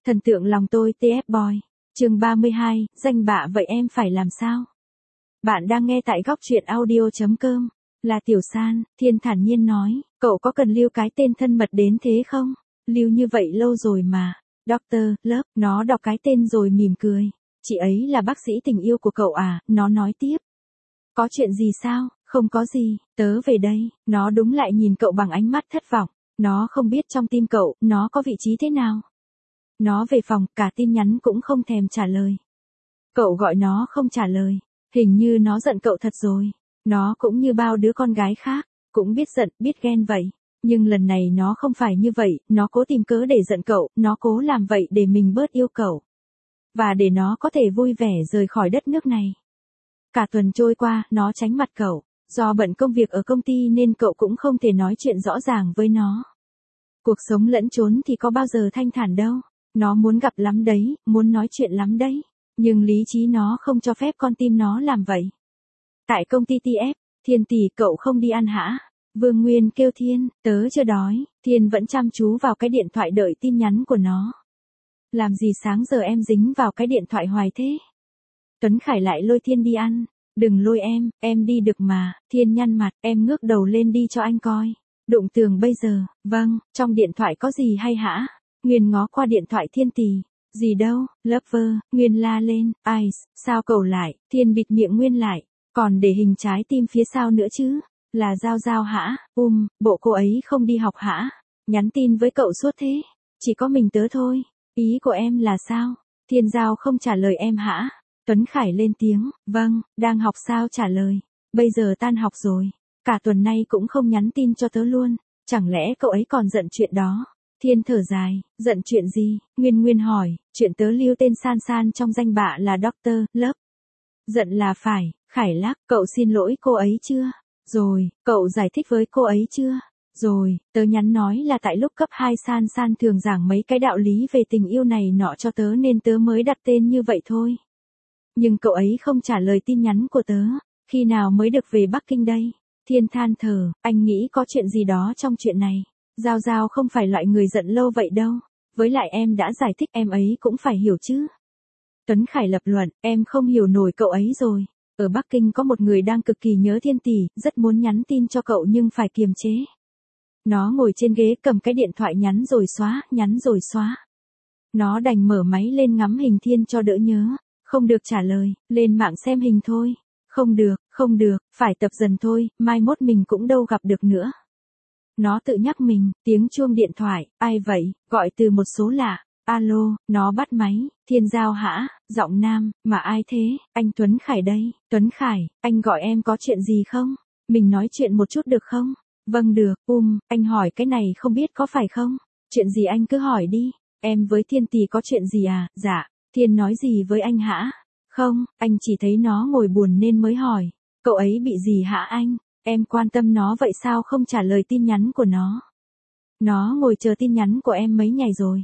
Thần tượng lòng tôi TF Boy. Chương 32, danh bạ vậy em phải làm sao? Bạn đang nghe tại góc truyện audio.com. Là Tiểu San, Thiên thản nhiên nói, cậu có cần lưu cái tên thân mật đến thế không? Lưu như vậy lâu rồi mà. Dr. Love, nó đọc cái tên rồi mỉm cười. Chị ấy là bác sĩ tình yêu của cậu à, nó nói tiếp. Có chuyện gì sao? Không có gì, tớ về đây. Nó đúng lại nhìn cậu bằng ánh mắt thất vọng. Nó không biết trong tim cậu, nó có vị trí thế nào. Nó về phòng, cả tin nhắn cũng không thèm trả lời. Cậu gọi nó không trả lời. Hình như nó giận cậu thật rồi. Nó cũng như bao đứa con gái khác, cũng biết giận, biết ghen vậy. Nhưng lần này nó không phải như vậy, nó cố tìm cớ để giận cậu, nó cố làm vậy để mình bớt yêu cậu. Và để nó có thể vui vẻ rời khỏi đất nước này. Cả tuần trôi qua, nó tránh mặt cậu. Do bận công việc ở công ty nên cậu cũng không thể nói chuyện rõ ràng với nó. Cuộc sống lẫn trốn thì có bao giờ thanh thản đâu. Nó muốn gặp lắm đấy, muốn nói chuyện lắm đấy. Nhưng lý trí nó không cho phép con tim nó làm vậy. Tại công ty TF, Thiên tỷ cậu không đi ăn hả? Vương Nguyên kêu Thiên, tớ chưa đói. Thiên vẫn chăm chú vào cái điện thoại đợi tin nhắn của nó. Làm gì sáng giờ em dính vào cái điện thoại hoài thế? Tuấn Khải lại lôi Thiên đi ăn. Đừng lôi em đi được mà. Thiên nhăn mặt, em ngước đầu lên đi cho anh coi. Đụng tường bây giờ, vâng, trong điện thoại có gì hay hả? Nguyên ngó qua điện thoại Thiên tỷ. Gì đâu, Lover, Nguyên la lên, Ice, sao cậu lại? Thiên bịt miệng Nguyên lại. Còn để hình trái tim phía sau nữa chứ? Là Giao Giao hả? Bộ cô ấy không đi học hả? Nhắn tin với cậu suốt thế. Chỉ có mình tớ thôi. Ý của em là sao? Thiên Giao không trả lời em hả? Tuấn Khải lên tiếng, vâng, đang học sao trả lời. Bây giờ tan học rồi. Cả tuần nay cũng không nhắn tin cho tớ luôn. Chẳng lẽ cậu ấy còn giận chuyện đó? Thiên thở dài, giận chuyện gì? Nguyên hỏi, chuyện tớ lưu tên San San trong danh bạ là Dr. Love. Giận là phải, Khải lắc, cậu xin lỗi cô ấy chưa? Rồi, cậu giải thích với cô ấy chưa? Rồi, tớ nhắn nói là tại lúc cấp 2 San San thường giảng mấy cái đạo lý về tình yêu này nọ cho tớ nên tớ mới đặt tên như vậy thôi. Nhưng cậu ấy không trả lời tin nhắn của tớ, khi nào mới được về Bắc Kinh đây? Thiên than thở, anh nghĩ có chuyện gì đó trong chuyện này. Giao Giao không phải loại người giận lâu vậy đâu. Với lại em đã giải thích em ấy cũng phải hiểu chứ. Tuấn Khải lập luận, em không hiểu nổi cậu ấy rồi. Ở Bắc Kinh có một người đang cực kỳ nhớ Thiên tỷ, rất muốn nhắn tin cho cậu nhưng phải kiềm chế. Nó ngồi trên ghế cầm cái điện thoại nhắn rồi xóa. Nó đành mở máy lên ngắm hình Thiên cho đỡ nhớ. Không được trả lời, lên mạng xem hình thôi. Không được, phải tập dần thôi, mai mốt mình cũng đâu gặp được nữa. Nó tự nhắc mình, tiếng chuông điện thoại, ai vậy, gọi từ một số lạ. Alo, nó bắt máy, Thiên Giao hả, giọng nam, mà ai thế, anh Tuấn Khải đây. Tuấn Khải, anh gọi em có chuyện gì không? Mình nói chuyện một chút được không? Vâng được, anh hỏi cái này không biết có phải không? Chuyện gì anh cứ hỏi đi, em với Thiên tỷ có chuyện gì à? Dạ, Thiên nói gì với anh hả? Không, anh chỉ thấy nó ngồi buồn nên mới hỏi. Cậu ấy bị gì hả anh? Em quan tâm nó vậy sao không trả lời tin nhắn của nó? Nó ngồi chờ tin nhắn của em mấy ngày rồi.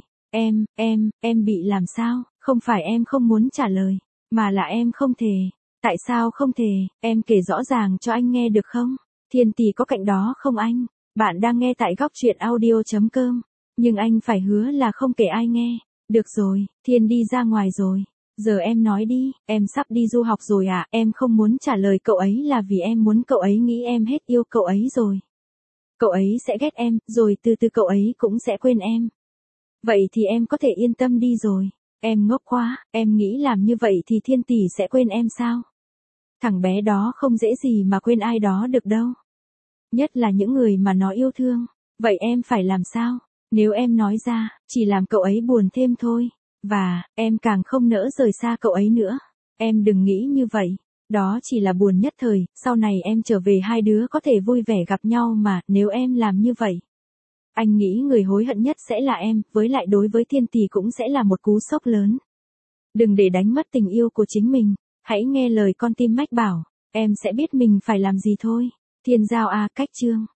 Em bị làm sao? Không phải em không muốn trả lời, mà là em không thể. Tại sao không thể? Em kể rõ ràng cho anh nghe được không? Thiên tỷ có cạnh đó không anh? Bạn đang nghe tại góc truyện audio.com. Nhưng anh phải hứa là không kể ai nghe. Được rồi, Thiên đi ra ngoài rồi. Giờ em nói đi, em sắp đi du học rồi à? Em không muốn trả lời cậu ấy là vì em muốn cậu ấy nghĩ em hết yêu cậu ấy rồi. Cậu ấy sẽ ghét em, rồi từ từ cậu ấy cũng sẽ quên em. Vậy thì em có thể yên tâm đi rồi. Em ngốc quá, em nghĩ làm như vậy thì Thiên tỷ sẽ quên em sao? Thằng bé đó không dễ gì mà quên ai đó được đâu. Nhất là những người mà nó yêu thương. Vậy em phải làm sao? Nếu em nói ra, chỉ làm cậu ấy buồn thêm thôi. Và, em càng không nỡ rời xa cậu ấy nữa. Em đừng nghĩ như vậy. Đó chỉ là buồn nhất thời, sau này em trở về hai đứa có thể vui vẻ gặp nhau mà, nếu em làm như vậy. Anh nghĩ người hối hận nhất sẽ là em, với lại đối với Thiên tỷ cũng sẽ là một cú sốc lớn. Đừng để đánh mất tình yêu của chính mình. Hãy nghe lời con tim mách bảo, em sẽ biết mình phải làm gì thôi. Thiên Giao à, cách chương.